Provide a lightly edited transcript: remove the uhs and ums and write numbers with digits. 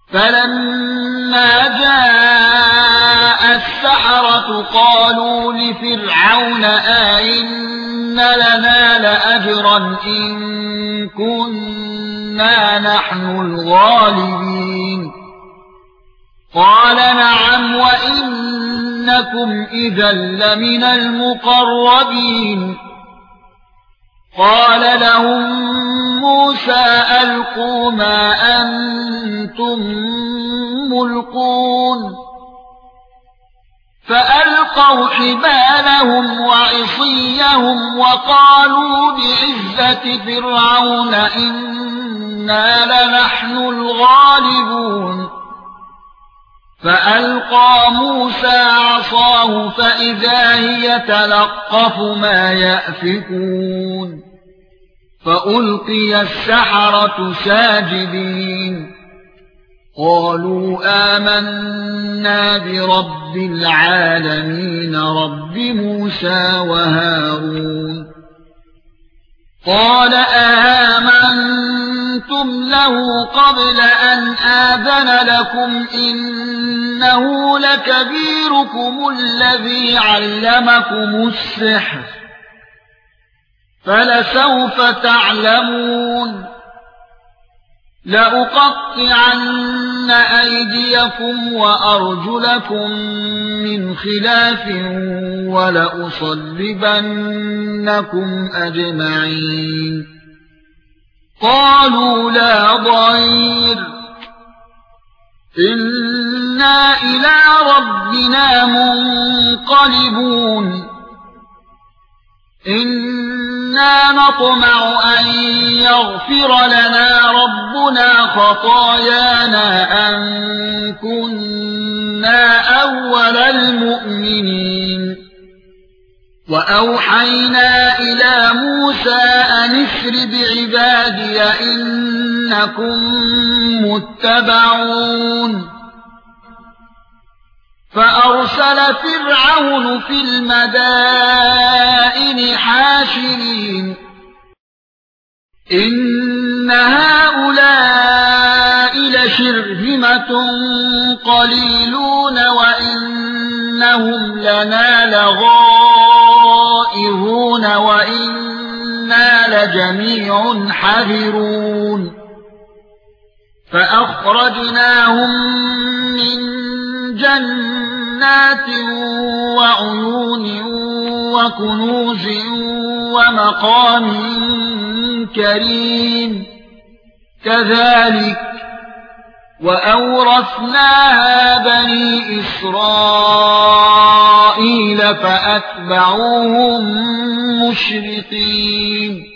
فلما جاء السحرة قالوا لفرعون أئن لنا لأجرا إن كنا نحن الغالبين قال نعم وإنكم إذا لمن المقربين قال لهم موسى ألقوا ما أنتم ملقون فألقوا حبالهم وعصيهم وقالوا بعزة فرعون إنا لنحن الغالبون فألقى موسى عصاه فإذا هي تلقف ما يأفكون فألقي السحرة ساجدين قالوا آمنا برب العالمين رب موسى وهارون قال آمنتم له قبل أن آذن لكم إنه لكبيركم الذي علمكم السحر فلسوف تعلمون لأقطعن أيديكم وأرجلكم من خلاف ولأصلبنكم أجمعين قالوا لا ضير إنا إلى ربنا منقلبون إنا نطمع أن يغفر لنا ربنا خطايانا أن كنا أول المؤمنين وأوحينا إلى موسى أن اسر بعبادي إنكم متبعون فأرسل فرعون في المدائن حاشرين إن هؤلاء لشرذمة قليلون وإنهم لنا لغائظون وإنا لجميع حذرون فأخرجناهم من جنات وعيون وكنوز ومقام كريم كذلك وأورثناها بني إسرائيل فأتبعوهم مشرقين